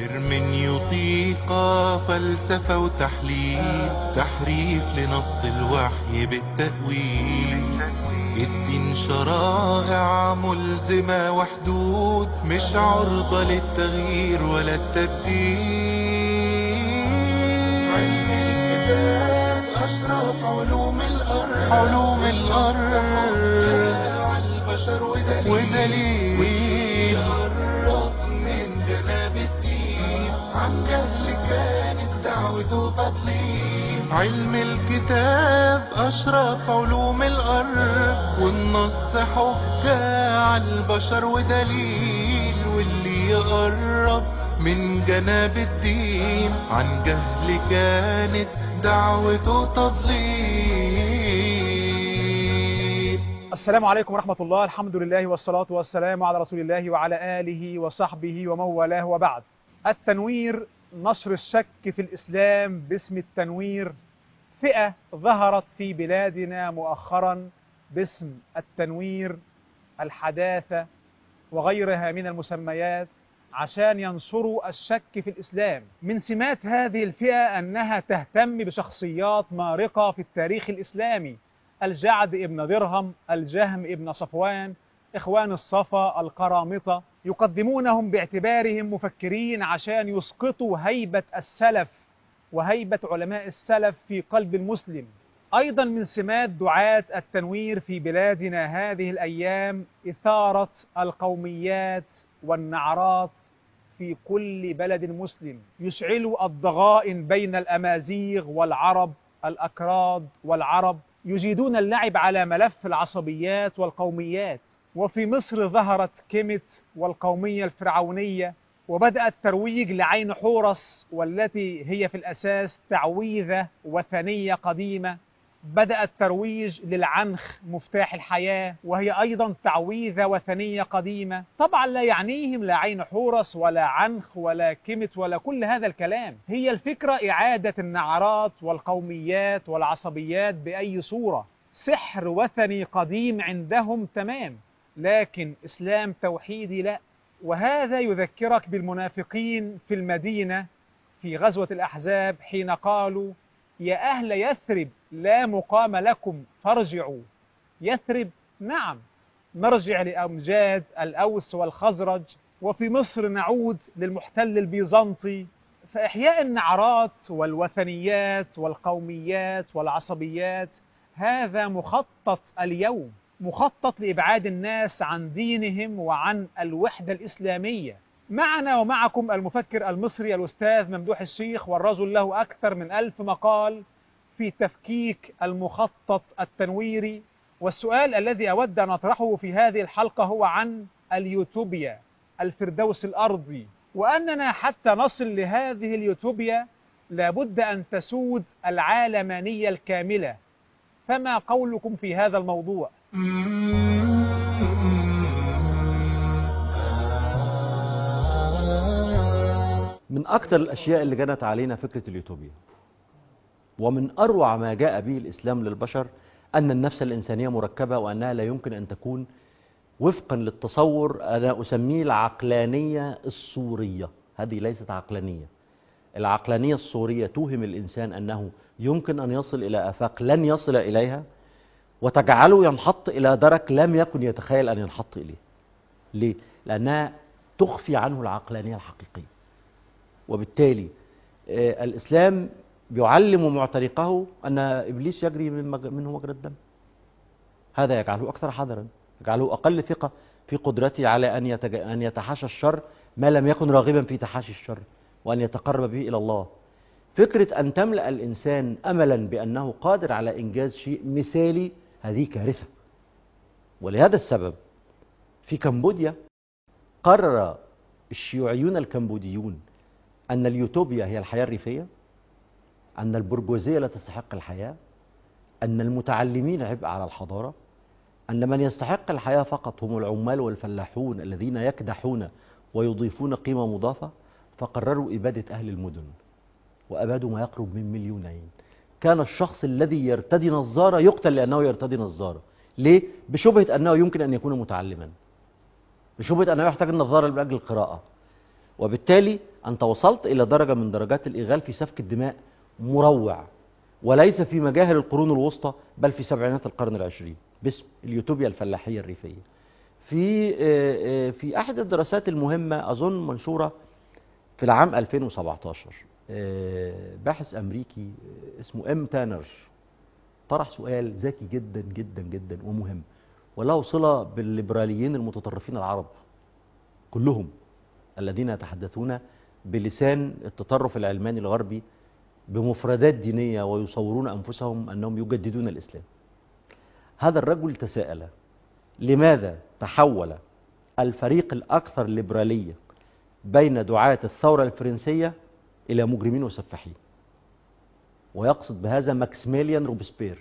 هرمنيوطيقة فلسفة وتحليل، تحريف لنص الوحي بالتأويل. الدين شرائع ملزمة وحدود، مش عرضة للتغيير ولا التبديل. علم الكتاب أشرف علوم الأرض، علوم الأرض البشر ودليل يقرب من جناب الدين. عن جهل كانت دعوته تضليل. علم الكتاب أشرف علوم الأرض، والنص حجة على البشر ودليل. واللي يقرب من جناب الدين، عن جهل كانت دعوته تضليل. السلام عليكم ورحمة الله. الحمد لله والصلاة والسلام على رسول الله وعلى آله وصحبه ومن والاه، وبعد. التنوير، نشر الشك في الإسلام باسم التنوير، فئة ظهرت في بلادنا مؤخرا باسم التنوير، الحداثة وغيرها من المسميات، عشان ينشروا الشك في الإسلام. من سمات هذه الفئة أنها تهتم بشخصيات مارقة في التاريخ الإسلامي: الجعد ابن درهم، الجهم ابن صفوان، إخوان الصفا، القرامطة. يقدمونهم باعتبارهم مفكرين عشان يسقطوا هيبة السلف وهيبة علماء السلف في قلب المسلم. أيضا من سمات دعاة التنوير في بلادنا هذه الأيام إثارة القوميات والنعرات في كل بلد مسلم، يشعلوا الضغائن بين الأمازيغ والعرب، الأكراد والعرب، يجيدون اللعب على ملف العصبيات والقوميات. وفي مصر ظهرت كيمت والقومية الفرعونية، وبدأ الترويج لعين حورس، والتي هي في الأساس تعويذة وثنية قديمة. بدأ الترويج للعنخ مفتاح الحياة، وهي أيضا تعويذة وثنية قديمة. طبعا لا يعنيهم لا عين حورس ولا عنخ ولا كيمت ولا كل هذا الكلام. هي الفكرة إعادة النعرات والقوميات والعصبيات بأي صورة. سحر وثني قديم عندهم تمام، لكن إسلام توحيدي لا. وهذا يذكرك بالمنافقين في المدينة في غزوة الأحزاب، حين قالوا: يا أهل يثرب لا مقام لكم فارجعوا. يثرب، نعم، نرجع لأمجاد الأوس والخزرج، وفي مصر نعود للمحتل البيزنطي. فإحياء النعرات والوثنيات والقوميات والعصبيات هذا مخطط اليوم، مخطط لإبعاد الناس عن دينهم وعن الوحدة الإسلامية. معنا ومعكم المفكر المصري الأستاذ ممدوح الشيخ، والرجل له أكثر من 1000 مقال في تفكيك المخطط التنويري. والسؤال الذي أود أن أطرحه في هذه الحلقة هو عن اليوتوبيا، الفردوس الأرضي، وأننا حتى نصل لهذه اليوتوبيا لابد أن تسود العالمانية الكاملة. فما قولكم في هذا الموضوع؟ من أكثر الأشياء اللي جنت علينا فكرة اليوتوبيا، ومن أروع ما جاء به الإسلام للبشر، أن النفس الإنسانية مركبة، وأنها لا يمكن أن تكون وفقا للتصور أنا أسميه العقلانية الصورية. هذه ليست عقلانية. العقلانية الصورية توهم الإنسان أنه يمكن أن يصل إلى آفاق لن يصل إليها، وتجعله ينحط إلى درك لم يكن يتخيل أن ينحط إليه. ليه؟ لأنها تخفي عنه العقلانية الحقيقية. وبالتالي الإسلام يعلم معتنقه أن إبليس يجري منه مجرى الدم. هذا يجعله أكثر حذرا، يجعله أقل ثقة في قدرته على أن يتحاشى الشر ما لم يكن راغبا في تحاشي الشر، وأن يتقرب به إلى الله. فكرة أن تملأ الإنسان أملا بأنه قادر على إنجاز شيء مثالي، هذه كارثة. ولهذا السبب في كمبوديا قرر الشيوعيون الكمبوديون أن اليوتوبيا هي الحياة الريفية، أن البرجوازية لا تستحق الحياة، أن المتعلمين عبء على الحضارة، أن من يستحق الحياة فقط هم العمال والفلاحون الذين يكدحون ويضيفون قيمة مضافة. فقرروا إبادة أهل المدن، وأبادوا ما يقرب من 2,000,000. كان الشخص الذي يرتدي نظارة يقتل لأنه يرتدي نظارة. ليه؟ بشبهة أنه يمكن أن يكون متعلما، بشبهة أنه يحتاج النظارة لأجل القراءة. وبالتالي أنت وصلت إلى درجة من درجات الإغال في سفك الدماء مروع، وليس في مجاهل القرون الوسطى بل في سبعينات القرن العشرين باسم اليوتوبيا الفلاحية الريفية. في أحد الدراسات المهمة أظن منشورة في العام 2017، باحث أمريكي اسمه إم تانر طرح سؤال ذكي جدا جدا جدا ومهم، وله صلة بالليبراليين المتطرفين العرب كلهم الذين يتحدثون بلسان التطرف العلماني الغربي بمفردات دينية ويصورون أنفسهم أنهم يجددون الإسلام. هذا الرجل تساءل: لماذا تحول الفريق الأكثر ليبرالية بين دعاة الثورة الفرنسية إلى مجرمين وسفاحين؟ ويقصد بهذا ماكسيميليان روبسبير.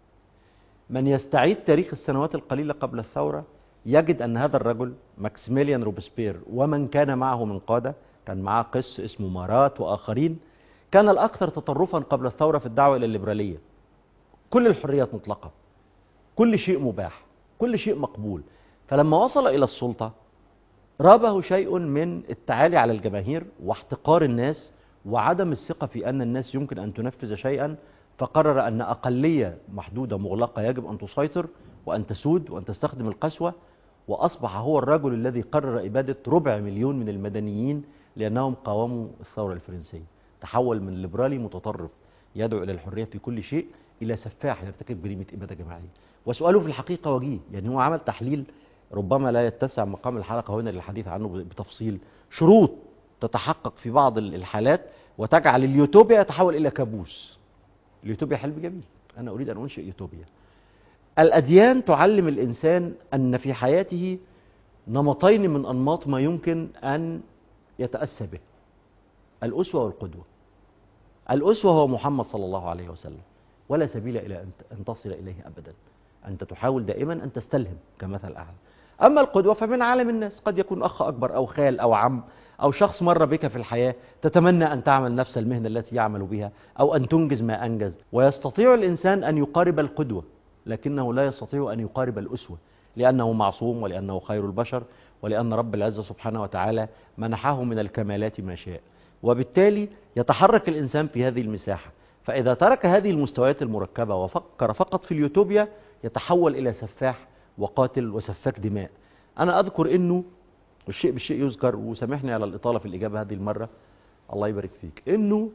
من يستعيد تاريخ السنوات القليلة قبل الثورة يجد أن هذا الرجل ماكسيميليان روبسبير ومن كان معه من قادة، كان معه قس اسمه مارات وآخرين، كان الأكثر تطرفا قبل الثورة في الدعوة إلى الليبرالية. كل الحريات مطلقة، كل شيء مباح، كل شيء مقبول. فلما وصل إلى السلطة رابه شيء من التعالي على الجماهير واحتقار الناس وعدم الثقة في أن الناس يمكن أن تنفذ شيئا، فقرر أن أقلية محدودة مغلقة يجب أن تسيطر وأن تسود وأن تستخدم القسوة، وأصبح هو الرجل الذي قرر إبادة 250,000 من المدنيين لأنهم قاوموا الثورة الفرنسية. تحول من ليبرالي متطرف يدعو إلى الحرية في كل شيء إلى سفاح يرتكب جريمة إبادة جماعية. وسؤاله في الحقيقة وجيه، يعني هو عمل تحليل ربما لا يتسع مقام الحلقة هنا للحديث عنه بتفصيل، شروط تتحقق في بعض الحالات وتجعل اليوتوبيا يتحول إلى كابوس. اليوتوبيا حلم جميل، أنا أريد أن أنشئ يوتوبيا. الأديان تعلم الإنسان أن في حياته نمطين من أنماط ما يمكن أن يتأسى به: الأسوة والقدوة. الأسوة هو محمد صلى الله عليه وسلم، ولا سبيل إلى أن تصل إليه أبدا، أنت تحاول دائما أن تستلهم كمثل أعلى. أما القدوة فمن عالم الناس، قد يكون أخ أكبر أو خال أو عم أو شخص مر بك في الحياة تتمنى أن تعمل نفس المهنة التي يعمل بها أو أن تنجز ما أنجز. ويستطيع الإنسان أن يقارب القدوة، لكنه لا يستطيع أن يقارب الأسوة، لأنه معصوم ولأنه خير البشر ولأن رب العزة سبحانه وتعالى منحه من الكمالات ما شاء. وبالتالي يتحرك الإنسان في هذه المساحة، فإذا ترك هذه المستويات المركبة وفكر فقط في اليوتوبيا يتحول إلى سفاح وقاتل وسفاك دماء. أنا أذكر أنه الشيء بالشيء يذكر، وسامحني على الإطالة في الإجابة هذه المرة، الله يبارك فيك، أنه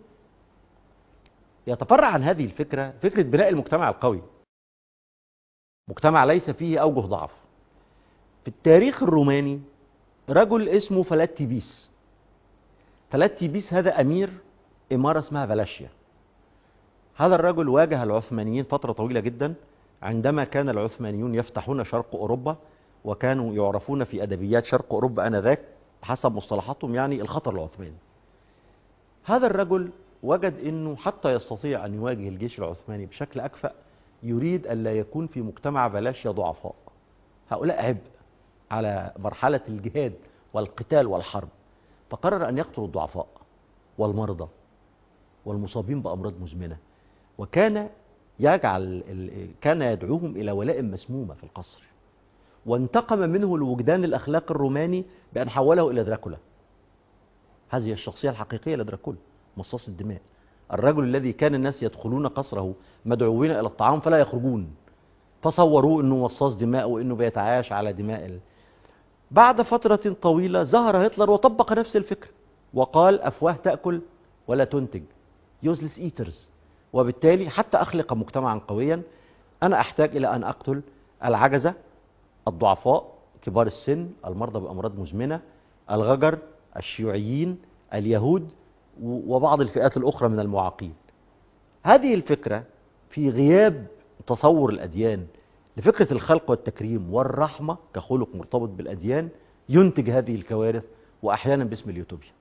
يتفرع عن هذه الفكرة فكرة بناء المجتمع القوي، مجتمع ليس فيه أوجه ضعف. في التاريخ الروماني رجل اسمه فلاتيبيس. فلاتيبيس هذا أمير إمارة اسمها فالاشيا. هذا الرجل واجه العثمانيين فترة طويلة جدا عندما كان العثمانيون يفتحون شرق أوروبا، وكانوا يعرفون في أدبيات شرق أوروبا آنذاك حسب مصطلحاتهم يعني الخطر العثماني. هذا الرجل وجد أنه حتى يستطيع أن يواجه الجيش العثماني بشكل أكفأ يريد أن لا يكون في مجتمع فالاشيا ضعفاء، هؤلاء عبء على مرحلة الجهاد والقتال والحرب، فقرر أن يقتل الضعفاء والمرضى والمصابين بأمراض مزمنة، وكان كان يدعوهم إلى ولائم مسمومة في القصر. وانتقم منه الوجدان الأخلاقي الروماني بأن حوله إلى دراكولا. هذه الشخصية الحقيقية لدراكولا، مصاص الدماء، الرجل الذي كان الناس يدخلون قصره مدعوين إلى الطعام فلا يخرجون، فصوروه أنه مصاص دماء وأنه بيتعايش على دماء. بعد فترة طويلة ظهر هتلر وطبق نفس الفكرة وقال: أفواه تأكل ولا تنتج، useless eaters. وبالتالي حتى أخلق مجتمعا قويا أنا أحتاج إلى أن أقتل العجزة، الضعفاء، كبار السن، المرضى بأمراض مزمنة، الغجر، الشيوعيين، اليهود، وبعض الفئات الأخرى من المعاقين. هذه الفكرة في غياب تصور الأديان لفكرة الخلق والتكريم والرحمة كخلق مرتبط بالأديان ينتج هذه الكوارث، وأحيانا باسم اليوتوبيا.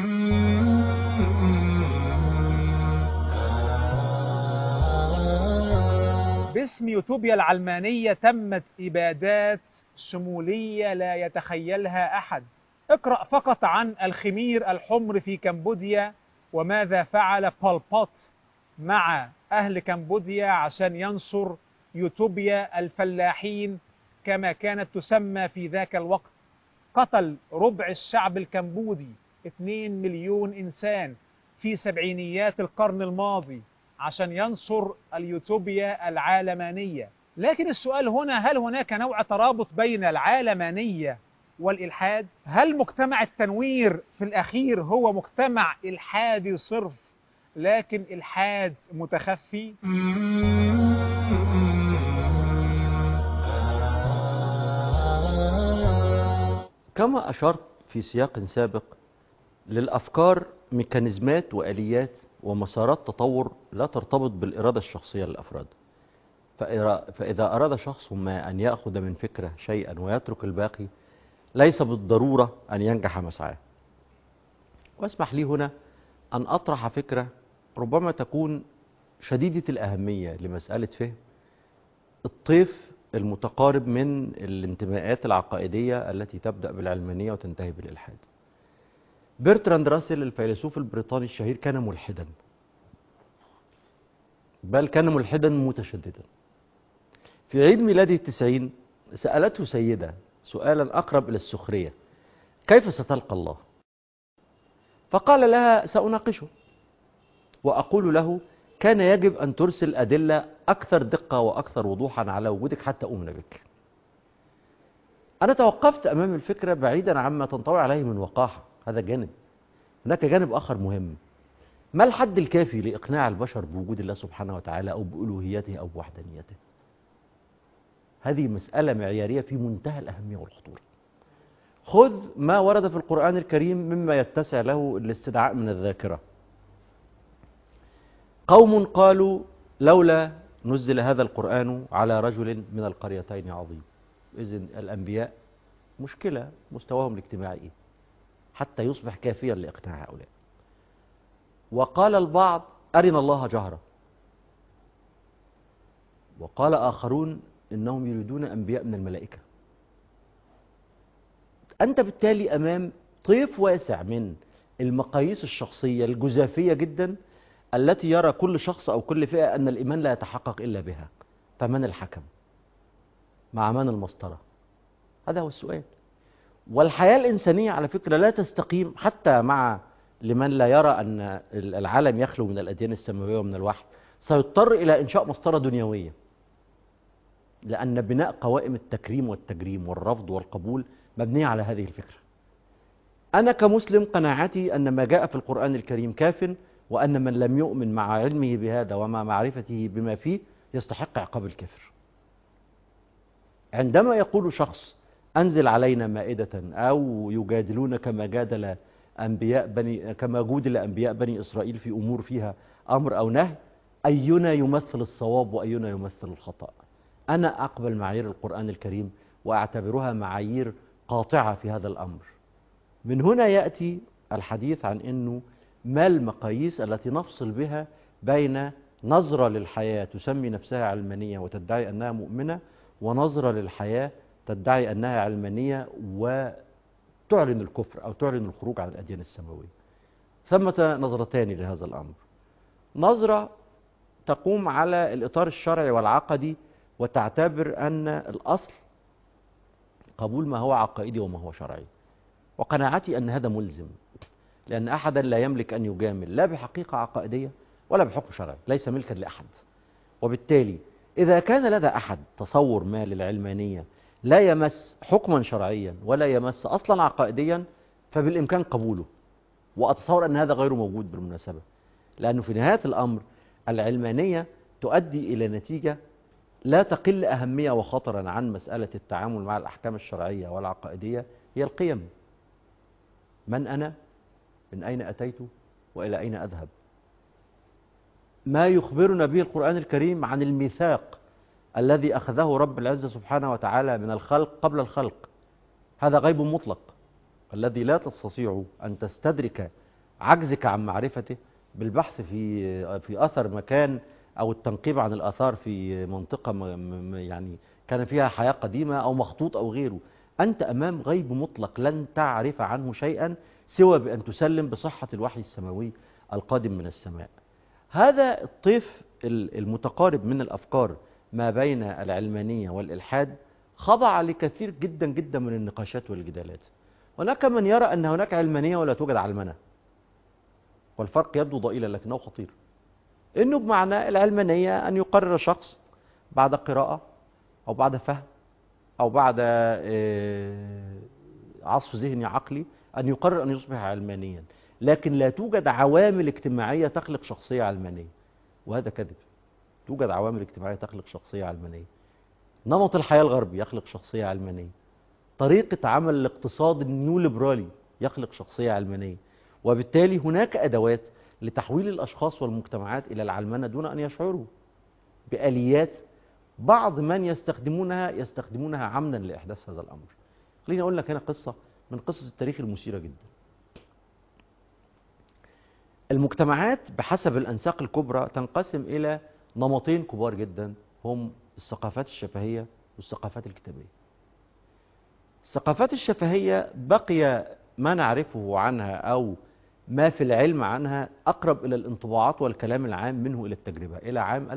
باسم يوتوبيا العلمانية تمت إبادات شمولية لا يتخيلها أحد. اقرأ فقط عن الخمير الحمر في كمبوديا وماذا فعل بول بوت مع أهل كمبوديا عشان ينصر يوتوبيا الفلاحين كما كانت تسمى في ذاك الوقت. قتل ربع الشعب الكمبودي 2 مليون إنسان في سبعينيات القرن الماضي عشان ينصر اليوتوبيا العالمانية. لكن السؤال هنا، هل هناك نوع ترابط بين العالمانية والإلحاد؟ هل مجتمع التنوير في الأخير هو مجتمع إلحادي صرف لكن إلحاد متخفي؟ كما أشرت في سياق سابق، للأفكار ميكانيزمات وآليات ومسارات تطور لا ترتبط بالإرادة الشخصية للأفراد. فإذا أراد شخص ما أن يأخذ من فكرة شيئا ويترك الباقي، ليس بالضرورة أن ينجح مسعاه. واسمح لي هنا أن أطرح فكرة ربما تكون شديدة الأهمية لمسألة فهم الطيف المتقارب من الانتماءات العقائدية التي تبدأ بالعلمانية وتنتهي بالإلحاد. برتراند راسل الفيلسوف البريطاني الشهير كان ملحدا، بل كان ملحدا متشددا. في عيد ميلاده 90 سألته سيدة سؤالا أقرب إلى السخرية: كيف ستلقى الله؟ فقال لها: سأناقشه وأقول له كان يجب أن ترسل أدلة أكثر دقة وأكثر وضوحا على وجودك حتى أؤمن بك. أنا توقفت أمام الفكرة بعيدا عما تنطوي عليه من وقاحة، هذا جانب. هناك جانب آخر مهم: ما الحد الكافي لإقناع البشر بوجود الله سبحانه وتعالى أو بألوهيته أو بوحدانيته؟ هذه مسألة معيارية في منتهى الأهمية والخطورة. خذ ما ورد في القرآن الكريم مما يتسع له الاستدعاء من الذاكرة. قوم قالوا: لولا نزل هذا القرآن على رجل من القريتين عظيم. إذن الأنبياء مشكلة مستواهم الاجتماعي حتى يصبح كافيا لإقناع هؤلاء. وقال البعض: أرنا الله جهرة. وقال آخرون: إنهم يريدون أنبياء من الملائكة. أنت بالتالي أمام طيف واسع من المقاييس الشخصية الجزافية جدا التي يرى كل شخص أو كل فئة أن الإيمان لا يتحقق إلا بها. فمن الحكم؟ مع من المسطرة؟ هذا هو السؤال. والحياة الإنسانية على فكرة لا تستقيم حتى مع لمن لا يرى أن العالم يخلو من الأديان السماوية ومن الوحي، سيضطر إلى إنشاء مسطرة دنيوية، لأن بناء قوائم التكريم والتجريم والرفض والقبول مبنية على هذه الفكرة. أنا كمسلم قناعتي أن ما جاء في القرآن الكريم كاف، وأن من لم يؤمن مع علمه بهذا ومع معرفته بما فيه يستحق عقاب الكفر. عندما يقول شخص: أنزل علينا مائدة، أو يجادلون كما جادل كما جودل أنبياء بني إسرائيل في أمور فيها أمر أو نهي، أينا يمثل الصواب وأينا يمثل الخطأ؟ أنا أقبل معايير القرآن الكريم وأعتبرها معايير قاطعة في هذا الأمر. من هنا يأتي الحديث عن أنه ما المقاييس التي نفصل بها بين نظرة للحياة تسمي نفسها علمانية وتدعي أنها مؤمنة، ونظرة للحياة تدعي أنها علمانية وتعلن الكفر أو تعلن الخروج عن الأديان السماوية. ثمة نظرتان لهذا الأمر: نظرة تقوم على الإطار الشرعي والعقدي وتعتبر أن الأصل قبول ما هو عقائدي وما هو شرعي، وقناعتي أن هذا ملزم، لأن أحدا لا يملك أن يجامل لا بحقيقة عقائدية ولا بحكم شرعي، ليس ملكا لأحد. وبالتالي إذا كان لدى أحد تصور ما للعلمانية لا يمس حكما شرعيا ولا يمس أصلا عقائديا، فبالإمكان قبوله. وأتصور أن هذا غير موجود بالمناسبة، لأنه في نهاية الأمر العلمانية تؤدي إلى نتيجة لا تقل أهمية وخطرا عن مسألة التعامل مع الأحكام الشرعية والعقائدية، هي القيم. من أنا؟ من أين أتيت؟ وإلى أين أذهب؟ ما يخبرنا به القرآن الكريم عن الميثاق الذي أخذه رب العزة سبحانه وتعالى من الخلق قبل الخلق، هذا غيب مطلق الذي لا تستطيع أن تستدرك عجزك عن معرفته بالبحث في أثر مكان أو التنقيب عن الآثار في منطقة يعني كان فيها حياة قديمة أو مخطوط أو غيره. أنت أمام غيب مطلق لن تعرف عنه شيئا سوى بأن تسلم بصحة الوحي السماوي القادم من السماء. هذا الطيف المتقارب من الأفكار ما بين العلمانية والإلحاد خضع لكثير جدا جدا من النقاشات والجدالات، هناك من يرى أن هناك علمانية ولا توجد علمنة، والفرق يبدو ضئيلا لكنه خطير. إنه بمعنى العلمانية أن يقرر شخص بعد قراءة أو بعد فهم أو بعد عصف ذهني عقلي أن يقرر أن يصبح علمانيا، لكن لا توجد عوامل اجتماعية تخلق شخصية علمانية، وهذا كذب. توجد عوامل اجتماعية تخلق شخصية علمانية. نمط الحياة الغربي يخلق شخصية علمانية، طريقة عمل الاقتصاد النيوليبرالي يخلق شخصية علمانية، وبالتالي هناك أدوات لتحويل الأشخاص والمجتمعات إلى العلمنة دون أن يشعروا، بآليات بعض من يستخدمونها عمدا لإحداث هذا الأمر. خليني أقول لك هنا قصة من قصص التاريخ المثيرة جدا. المجتمعات بحسب الأنساق الكبرى تنقسم إلى نمطين كبار جدا، هم الثقافات الشفهية والثقافات الكتابية. الثقافات الشفهية بقي ما نعرفه عنها أو ما في العلم عنها أقرب إلى الانطباعات والكلام العام منه إلى التجربة. إلى عام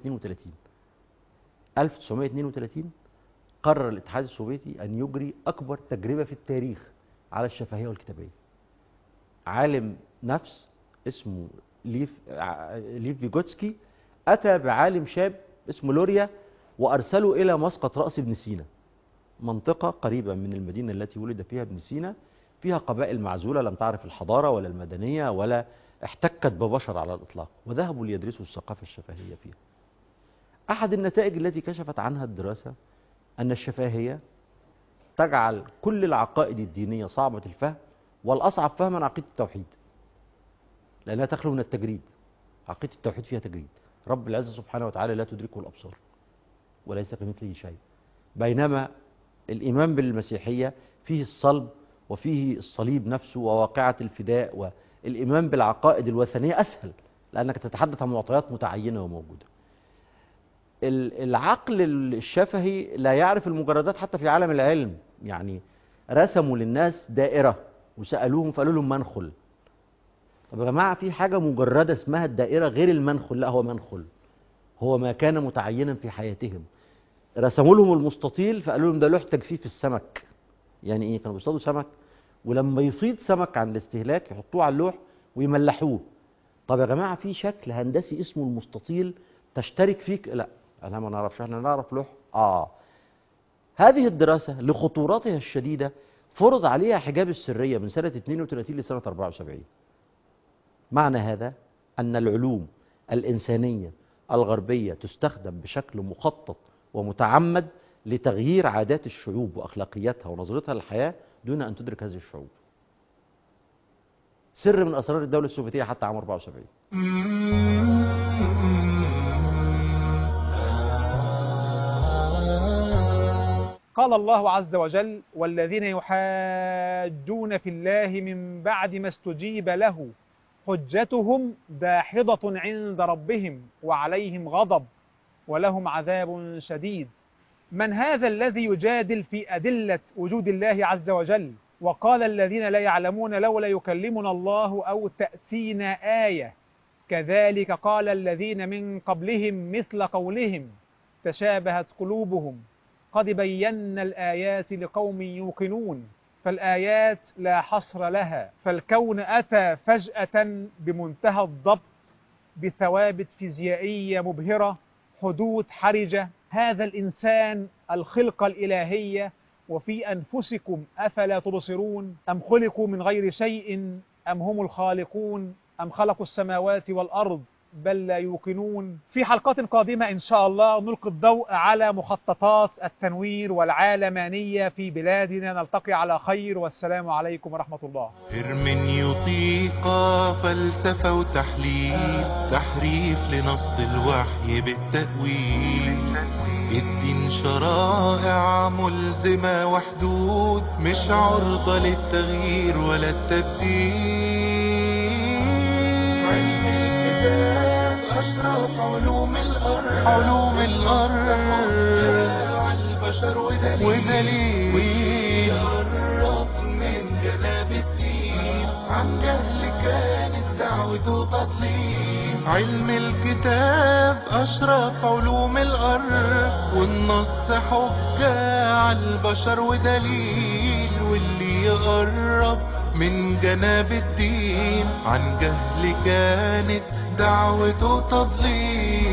1932 قرر الاتحاد السوفيتي أن يجري أكبر تجربة في التاريخ على الشفهية والكتابية. عالم نفس اسمه ليف فيجوتسكي أتى بعالم شاب اسمه لوريا وأرسله إلى مسقط رأس ابن سينا، منطقة قريبة من المدينة التي ولد فيها ابن سينا، فيها قبائل معزولة لم تعرف الحضارة ولا المدنية ولا احتكت ببشر على الإطلاق، وذهبوا ليدرسوا الثقافة الشفهية فيها. أحد النتائج التي كشفت عنها الدراسة أن الشفهية تجعل كل العقائد الدينية صعبة الفهم، والأصعب فهما عقيدة التوحيد، لأنها تخلو من التجريد. عقيدة التوحيد فيها تجريد، رب العزة سبحانه وتعالى لا تدركه الأبصار وليس كمثله شيء، بينما الإيمان بالمسيحية فيه الصلب وفيه الصليب نفسه وواقعة الفداء، والإيمان بالعقائد الوثنية أسهل لأنك تتحدث عن معطيات متعينة وموجودة. العقل الشفهي لا يعرف المجردات حتى في عالم العلم، يعني رسموا للناس دائرة وسألوهم فقالوا لهم منخل. طب يا جماعة في حاجة مجردة اسمها الدائرة غير المنخل؟ لا، هو منخل، هو ما كان متعينا في حياتهم. رسموا لهم المستطيل فقالوا لهم ده لوح تجفيف السمك. يعني ايه؟ كانوا بيصطادوا سمك ولما يفيض سمك عن الاستهلاك يحطوه على اللوح ويملحوه. طب يا جماعة في شكل هندسي اسمه المستطيل تشترك فيك؟ لا، انا ما نعرفش، احنا نعرف لوح. هذه الدراسة لخطورتها الشديدة فرض عليها حجاب السرية من سنة 32 لسنة 74. معنى هذا أن العلوم الإنسانية الغربية تستخدم بشكل مخطط ومتعمد لتغيير عادات الشعوب وأخلاقياتها ونظرتها للحياة دون أن تدرك هذه الشعوب. سر من أسرار الدولة السوفيتية حتى عام 74. قال الله عز وجل: والذين يحاجون في الله من بعد ما استجيب له حجتهم داحضة عند ربهم وعليهم غضب ولهم عذاب شديد. من هذا الذي يجادل في أدلة وجود الله عز وجل؟ وقال الذين لا يعلمون لولا يكلمنا الله أو تأتينا آية كذلك قال الذين من قبلهم مثل قولهم تشابهت قلوبهم قد بينا الآيات لقوم يوقنون. فالآيات لا حصر لها، فالكون أتى فجأة بمنتهى الضبط بثوابت فيزيائية مبهرة، حدوث حرجة. هذا الإنسان الخلقة الإلهية وفي أنفسكم أفلا تبصرون أم خلقوا من غير شيء أم هم الخالقون أم خلقوا السماوات والأرض بل لا يوقنون. في حلقات قادمة إن شاء الله نلقي الضوء على مخططات التنوير والعالمانية في بلادنا. نلتقي على خير، والسلام عليكم ورحمة الله. هرمنيوطيق فلسفة وتحليل، تحريف لنص الوحي بالتأويل. الدين شرائع ملزمة وحدود، مش عرضة للتغيير ولا التبديل. علم الكتاب أشرف علوم الأرض، علوم البشر ودليل ويقرب من جناب الدين. عن جهل كانت دعوته تضليل. علم الكتاب أشرف علوم الأرض، والنص حجة على البشر ودليل. واللي يقرب من جناب الدين. عن جهل كانت دعوته تضليل.